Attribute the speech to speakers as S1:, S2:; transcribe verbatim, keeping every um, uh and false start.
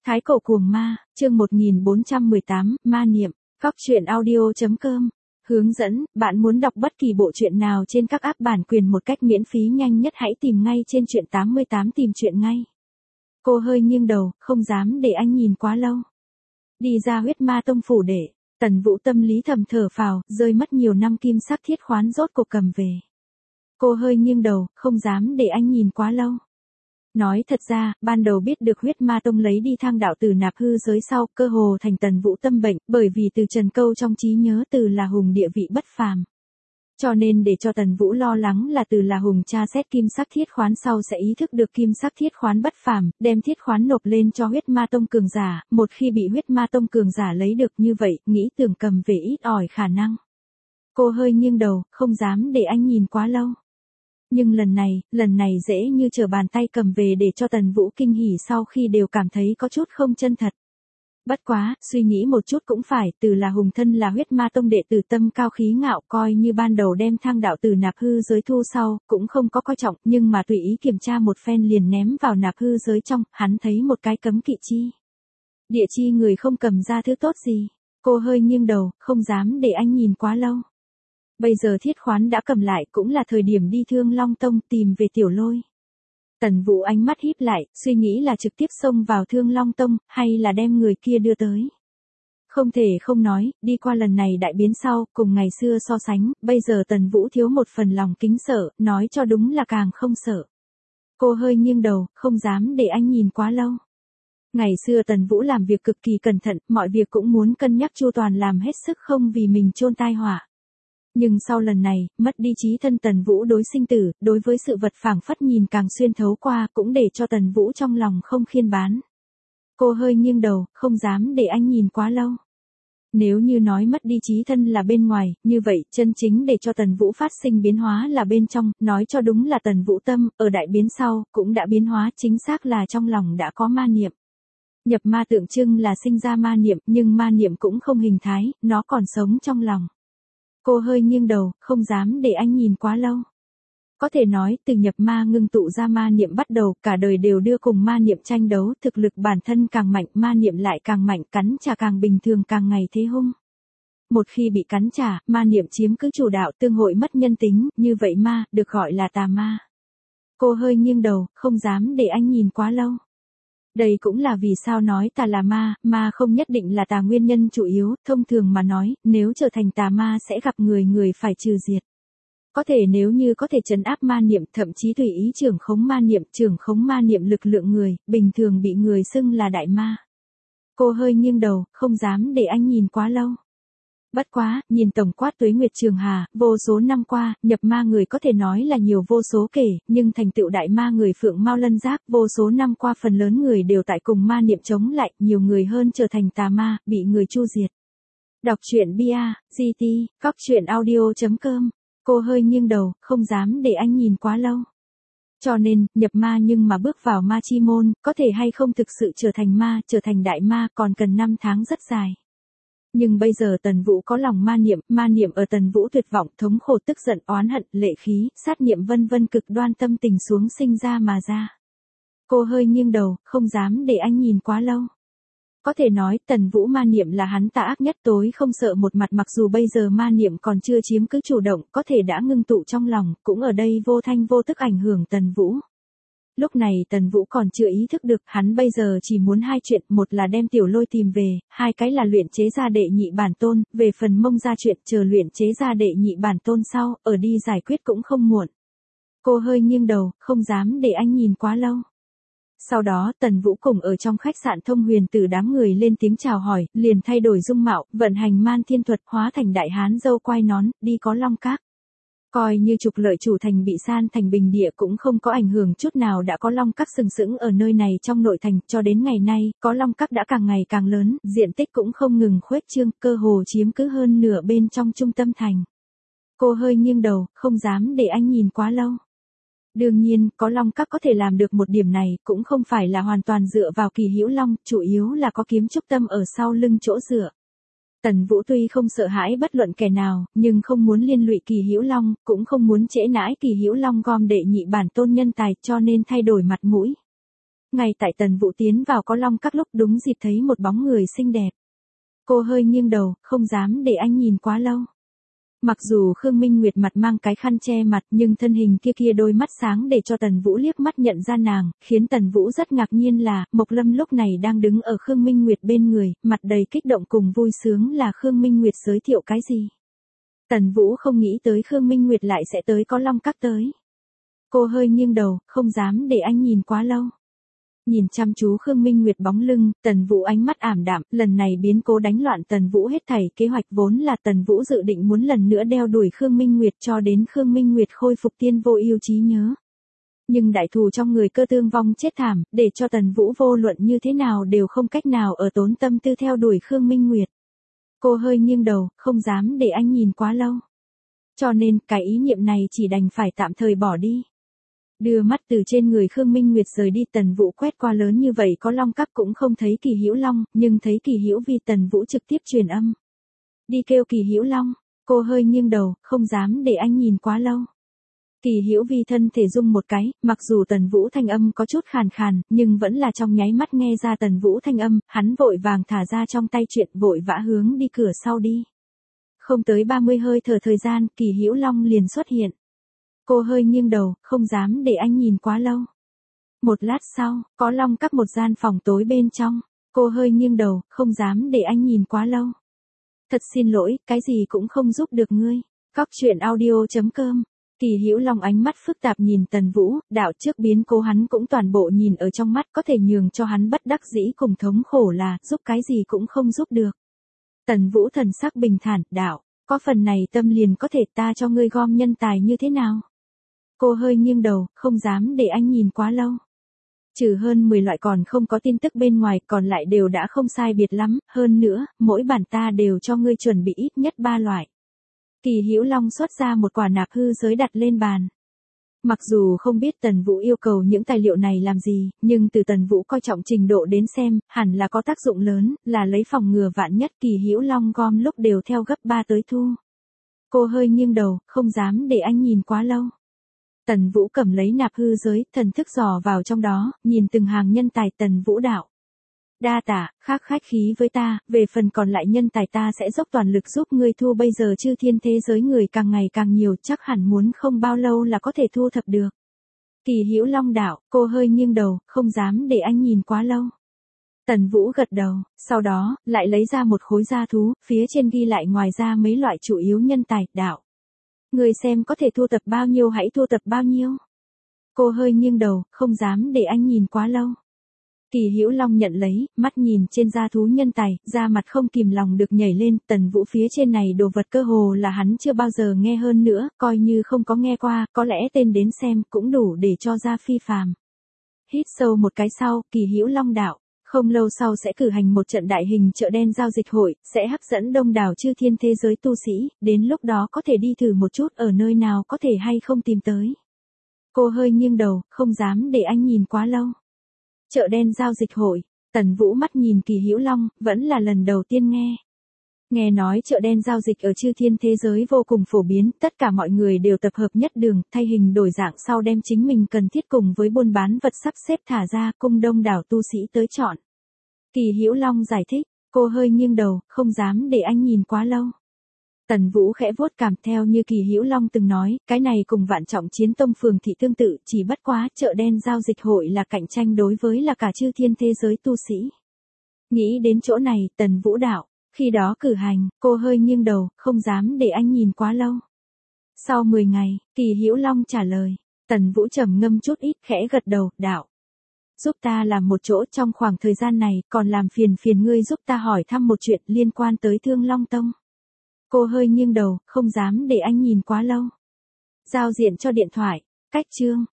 S1: Thái cổ cuồng ma, chương một nghìn bốn trăm mười tám, ma niệm, Cóc truyện audio chấm com. Hướng dẫn, bạn muốn đọc bất kỳ bộ truyện nào trên các app bản quyền một cách miễn phí nhanh nhất hãy tìm ngay trên truyện tám mươi tám tìm truyện ngay. Cô hơi nghiêng đầu, không dám để anh nhìn quá lâu. Đi ra huyết ma tông phủ để, Tần Vũ tâm lý thầm thở phào, rơi mất nhiều năm kim sắc thiết khoán rốt cuộc cầm về. Cô hơi nghiêng đầu, không dám để anh nhìn quá lâu. Nói thật ra, ban đầu biết được huyết ma tông lấy đi thang đạo từ nạp hư giới sau, cơ hồ thành Tần Vũ tâm bệnh, bởi vì từ Trần Câu trong trí nhớ Từ là Hùng địa vị bất phàm. Cho nên để cho Tần Vũ lo lắng là Từ là Hùng tra xét kim sắc thiết khoán sau sẽ ý thức được kim sắc thiết khoán bất phàm, đem thiết khoán nộp lên cho huyết ma tông cường giả, một khi bị huyết ma tông cường giả lấy được như vậy, nghĩ tưởng cầm về ít ỏi khả năng. Cô hơi nghiêng đầu, không dám để anh nhìn quá lâu. Nhưng lần này, lần này dễ như trở bàn tay cầm về để cho Tần Vũ kinh hỉ sau khi đều cảm thấy có chút không chân thật. Bất quá, suy nghĩ một chút cũng phải, Từ là Hùng thân là huyết ma tông đệ tử tâm cao khí ngạo, coi như ban đầu đem thang đạo từ nạp hư giới thu sau, cũng không có coi trọng, nhưng mà tùy ý kiểm tra một phen liền ném vào nạp hư giới trong, hắn thấy một cái cấm kỵ chi. Địa chi người không cầm ra thứ tốt gì. Cô hơi nghiêng đầu, không dám để anh nhìn quá lâu. Bây giờ thiết khoán đã cầm lại cũng là thời điểm đi Thương Long Tông tìm về Tiểu Lôi. Tần Vũ ánh mắt híp lại, suy nghĩ là trực tiếp xông vào Thương Long Tông, hay là đem người kia đưa tới. Không thể không nói, đi qua lần này đại biến sau, cùng ngày xưa so sánh, bây giờ Tần Vũ thiếu một phần lòng kính sợ, nói cho đúng là càng không sợ. Cô hơi nghiêng đầu, không dám để anh nhìn quá lâu. Ngày xưa Tần Vũ làm việc cực kỳ cẩn thận, mọi việc cũng muốn cân nhắc chu toàn làm hết sức không vì mình chôn tai họa. Nhưng sau lần này, mất đi trí thân Tần Vũ đối sinh tử, đối với sự vật phảng phất nhìn càng xuyên thấu qua cũng để cho Tần Vũ trong lòng không khiên bán. Cô hơi nghiêng đầu, không dám để anh nhìn quá lâu. Nếu như nói mất đi trí thân là bên ngoài, như vậy chân chính để cho Tần Vũ phát sinh biến hóa là bên trong, nói cho đúng là Tần Vũ tâm, ở đại biến sau, cũng đã biến hóa chính xác là trong lòng đã có ma niệm. Nhập ma tượng trưng là sinh ra ma niệm, nhưng ma niệm cũng không hình thái, nó còn sống trong lòng. Cô hơi nghiêng đầu, không dám để anh nhìn quá lâu. Có thể nói, từ nhập ma ngưng tụ ra ma niệm bắt đầu, cả đời đều đưa cùng ma niệm tranh đấu, thực lực bản thân càng mạnh, ma niệm lại càng mạnh, cắn trả càng bình thường càng ngày thế hung. Một khi bị cắn trả, ma niệm chiếm cứ chủ đạo tương hội mất nhân tính, như vậy ma, được gọi là tà ma. Cô hơi nghiêng đầu, không dám để anh nhìn quá lâu. Đây cũng là vì sao nói tà là ma, ma không nhất định là tà nguyên nhân chủ yếu, thông thường mà nói, nếu trở thành tà ma sẽ gặp người người phải trừ diệt. Có thể nếu như có thể trấn áp ma niệm, thậm chí tùy ý trưởng khống ma niệm, trưởng khống ma niệm lực lượng người, bình thường bị người xưng là đại ma. Cô hơi nghiêng đầu, không dám để anh nhìn quá lâu. Bất quá, nhìn tổng quát tuế nguyệt trường hà, vô số năm qua, nhập ma người có thể nói là nhiều vô số kể, nhưng thành tựu đại ma người Phượng Mao Lân Giác, vô số năm qua phần lớn người đều tại cùng ma niệm chống lại, nhiều người hơn trở thành tà ma, bị người chu diệt. Đọc truyện bia, giê tê, Cóc truyện audio chấm com. Cô hơi nghiêng đầu, không dám để anh nhìn quá lâu. Cho nên, nhập ma nhưng mà bước vào ma chi môn, có thể hay không thực sự trở thành ma, trở thành đại ma còn cần năm tháng rất dài. Nhưng bây giờ Tần Vũ có lòng ma niệm, ma niệm ở Tần Vũ tuyệt vọng, thống khổ tức giận, oán hận, lệ khí, sát niệm vân vân cực đoan tâm tình xuống sinh ra mà ra. Cô hơi nghiêng đầu, không dám để anh nhìn quá lâu. Có thể nói, Tần Vũ ma niệm là hắn tà ác nhất tối không sợ một mặt, mặc dù bây giờ ma niệm còn chưa chiếm cứ chủ động, có thể đã ngưng tụ trong lòng, cũng ở đây vô thanh vô tức ảnh hưởng Tần Vũ. Lúc này Tần Vũ còn chưa ý thức được, hắn bây giờ chỉ muốn hai chuyện, một là đem Tiểu Lôi tìm về, hai cái là luyện chế ra đệ nhị bản tôn, về phần Mông ra chuyện chờ luyện chế ra đệ nhị bản tôn sau, ở đi giải quyết cũng không muộn. Cô hơi nghiêng đầu, không dám để anh nhìn quá lâu. Sau đó, Tần Vũ cùng ở trong khách sạn Thông Huyền Tử đám người lên tiếng chào hỏi, liền thay đổi dung mạo, vận hành man thiên thuật, hóa thành đại hán dâu quai nón, đi có Long Các. Coi như trục lợi chủ thành bị san thành bình địa cũng không có ảnh hưởng chút nào, đã có Long Các sừng sững ở nơi này trong nội thành, cho đến ngày nay, có Long Các đã càng ngày càng lớn, diện tích cũng không ngừng khuếch trương, cơ hồ chiếm cứ hơn nửa bên trong trung tâm thành. Cô hơi nghiêng đầu, không dám để anh nhìn quá lâu. Đương nhiên, có Long Các có thể làm được một điểm này, cũng không phải là hoàn toàn dựa vào Kỳ Hữu Long, chủ yếu là có Kiếm Trúc Tâm ở sau lưng chỗ dựa. Tần Vũ tuy không sợ hãi bất luận kẻ nào, nhưng không muốn liên lụy Kỳ Hữu Long, cũng không muốn trễ nãi Kỳ Hữu Long gom đệ nhị bản tôn nhân tài, cho nên thay đổi mặt mũi. Ngay tại Tần Vũ tiến vào có long các lúc đúng dịp thấy một bóng người xinh đẹp. Cô hơi nghiêng đầu, không dám để anh nhìn quá lâu. Mặc dù Khương Minh Nguyệt mặt mang cái khăn che mặt nhưng thân hình kia kia đôi mắt sáng để cho Tần Vũ liếc mắt nhận ra nàng, khiến Tần Vũ rất ngạc nhiên là, Mộc Lâm lúc này đang đứng ở Khương Minh Nguyệt bên người, mặt đầy kích động cùng vui sướng là Khương Minh Nguyệt giới thiệu cái gì. Tần Vũ không nghĩ tới Khương Minh Nguyệt lại sẽ tới có long các tới. Cô hơi nghiêng đầu, không dám để anh nhìn quá lâu. Nhìn chăm chú Khương Minh Nguyệt bóng lưng, Tần Vũ ánh mắt ảm đạm, lần này biến cố đánh loạn Tần Vũ hết thảy kế hoạch vốn là Tần Vũ dự định muốn lần nữa đeo đuổi Khương Minh Nguyệt cho đến Khương Minh Nguyệt khôi phục tiên vô ưu trí nhớ. Nhưng đại thù trong người cơ tương vong chết thảm, để cho Tần Vũ vô luận như thế nào đều không cách nào ở tốn tâm tư theo đuổi Khương Minh Nguyệt. Cô hơi nghiêng đầu, không dám để anh nhìn quá lâu. Cho nên, cái ý niệm này chỉ đành phải tạm thời bỏ đi. Đưa mắt từ trên người Khương Minh Nguyệt rời đi, Tần Vũ quét qua lớn như vậy có long các cũng không thấy Kỳ Hữu Long, nhưng thấy Kỳ Hữu Vi. Tần Vũ trực tiếp truyền âm. Đi kêu Kỳ Hữu Long. Cô hơi nghiêng đầu, không dám để anh nhìn quá lâu. Kỳ Hữu Vi thân thể rung một cái, mặc dù Tần Vũ thanh âm có chút khàn khàn, nhưng vẫn là trong nháy mắt nghe ra Tần Vũ thanh âm, hắn vội vàng thả ra trong tay chuyện, vội vã hướng đi cửa sau đi. Không tới ba mươi hơi thở thời gian, Kỳ Hữu Long liền xuất hiện. Cô hơi nghiêng đầu, không dám để anh nhìn quá lâu. Một lát sau, có long các một gian phòng tối bên trong. Cô hơi nghiêng đầu, không dám để anh nhìn quá lâu. Thật xin lỗi, cái gì cũng không giúp được ngươi. Cóc truyện audio chấm com. Kỳ Hữu Long ánh mắt phức tạp nhìn Tần Vũ, đạo trước biến cố hắn cũng toàn bộ nhìn ở trong mắt, có thể nhường cho hắn bất đắc dĩ cùng thống khổ là, giúp cái gì cũng không giúp được. Tần Vũ thần sắc bình thản, đạo, có phần này tâm liền có thể ta cho ngươi gom nhân tài như thế nào? Cô hơi nghiêng đầu, không dám để anh nhìn quá lâu. Trừ hơn mười loại còn không có tin tức bên ngoài, còn lại đều đã không sai biệt lắm, hơn nữa, mỗi bản ta đều cho ngươi chuẩn bị ít nhất ba loại. Kỳ Hữu Long xuất ra một quả nạp hư giới đặt lên bàn. Mặc dù không biết Tần Vũ yêu cầu những tài liệu này làm gì, nhưng từ Tần Vũ coi trọng trình độ đến xem, hẳn là có tác dụng lớn, là lấy phòng ngừa vạn nhất. Kỳ Hữu Long gom lúc đều theo gấp ba tới thu. Cô hơi nghiêng đầu, không dám để anh nhìn quá lâu. Tần Vũ cầm lấy nạp hư giới, thần thức dò vào trong đó, nhìn từng hàng nhân tài. Tần Vũ đạo. Đa tạ, khác khách khí với ta, về phần còn lại nhân tài ta sẽ dốc toàn lực giúp ngươi thu. Bây giờ chư thiên thế giới người càng ngày càng nhiều, chắc hẳn muốn không bao lâu là có thể thu thập được. Kỳ Hữu Long đạo, cô hơi nghiêng đầu, không dám để anh nhìn quá lâu. Tần Vũ gật đầu, sau đó, lại lấy ra một khối da thú, phía trên ghi lại ngoài ra mấy loại chủ yếu nhân tài, đạo. Người xem có thể thu tập bao nhiêu hãy thu tập bao nhiêu. Cô hơi nghiêng đầu, không dám để anh nhìn quá lâu. Kỳ Hữu Long nhận lấy, mắt nhìn trên da thú nhân tài, da mặt không kìm lòng được nhảy lên. Tần Vũ phía trên này đồ vật cơ hồ là hắn chưa bao giờ nghe, hơn nữa, coi như không có nghe qua, có lẽ tên đến xem cũng đủ để cho ra phi phàm. Hít sâu một cái sau, Kỳ Hữu Long đạo. Không lâu sau sẽ cử hành một trận đại hình chợ đen giao dịch hội, sẽ hấp dẫn đông đảo chư thiên thế giới tu sĩ, đến lúc đó có thể đi thử một chút ở nơi nào có thể hay không tìm tới. Cô hơi nghiêng đầu, không dám để anh nhìn quá lâu. Chợ đen giao dịch hội, Tần Vũ mắt nhìn Kỳ Hữu Long, vẫn là lần đầu tiên nghe. Nghe nói chợ đen giao dịch ở chư thiên thế giới vô cùng phổ biến, tất cả mọi người đều tập hợp nhất đường, thay hình đổi dạng sau đem chính mình cần thiết cùng với buôn bán vật sắp xếp thả ra, cung đông đảo tu sĩ tới chọn. Kỳ Hữu Long giải thích, cô hơi nghiêng đầu, không dám để anh nhìn quá lâu. Tần Vũ khẽ vuốt cảm, theo như Kỳ Hữu Long từng nói, cái này cùng Vạn Trọng Chiến Tông phường thị tương tự, chỉ bất quá chợ đen giao dịch hội là cạnh tranh đối với là cả chư thiên thế giới tu sĩ. Nghĩ đến chỗ này, Tần Vũ đạo. Khi đó cử hành, cô hơi nghiêng đầu, không dám để anh nhìn quá lâu. Sau mười ngày, Kỳ Hữu Long trả lời. Tần Vũ trầm ngâm chút ít, khẽ gật đầu, đạo. Giúp ta làm một chỗ trong khoảng thời gian này, còn làm phiền phiền ngươi giúp ta hỏi thăm một chuyện liên quan tới Thương Long Tông. Cô hơi nghiêng đầu, không dám để anh nhìn quá lâu. Giao diện cho điện thoại, cách chương.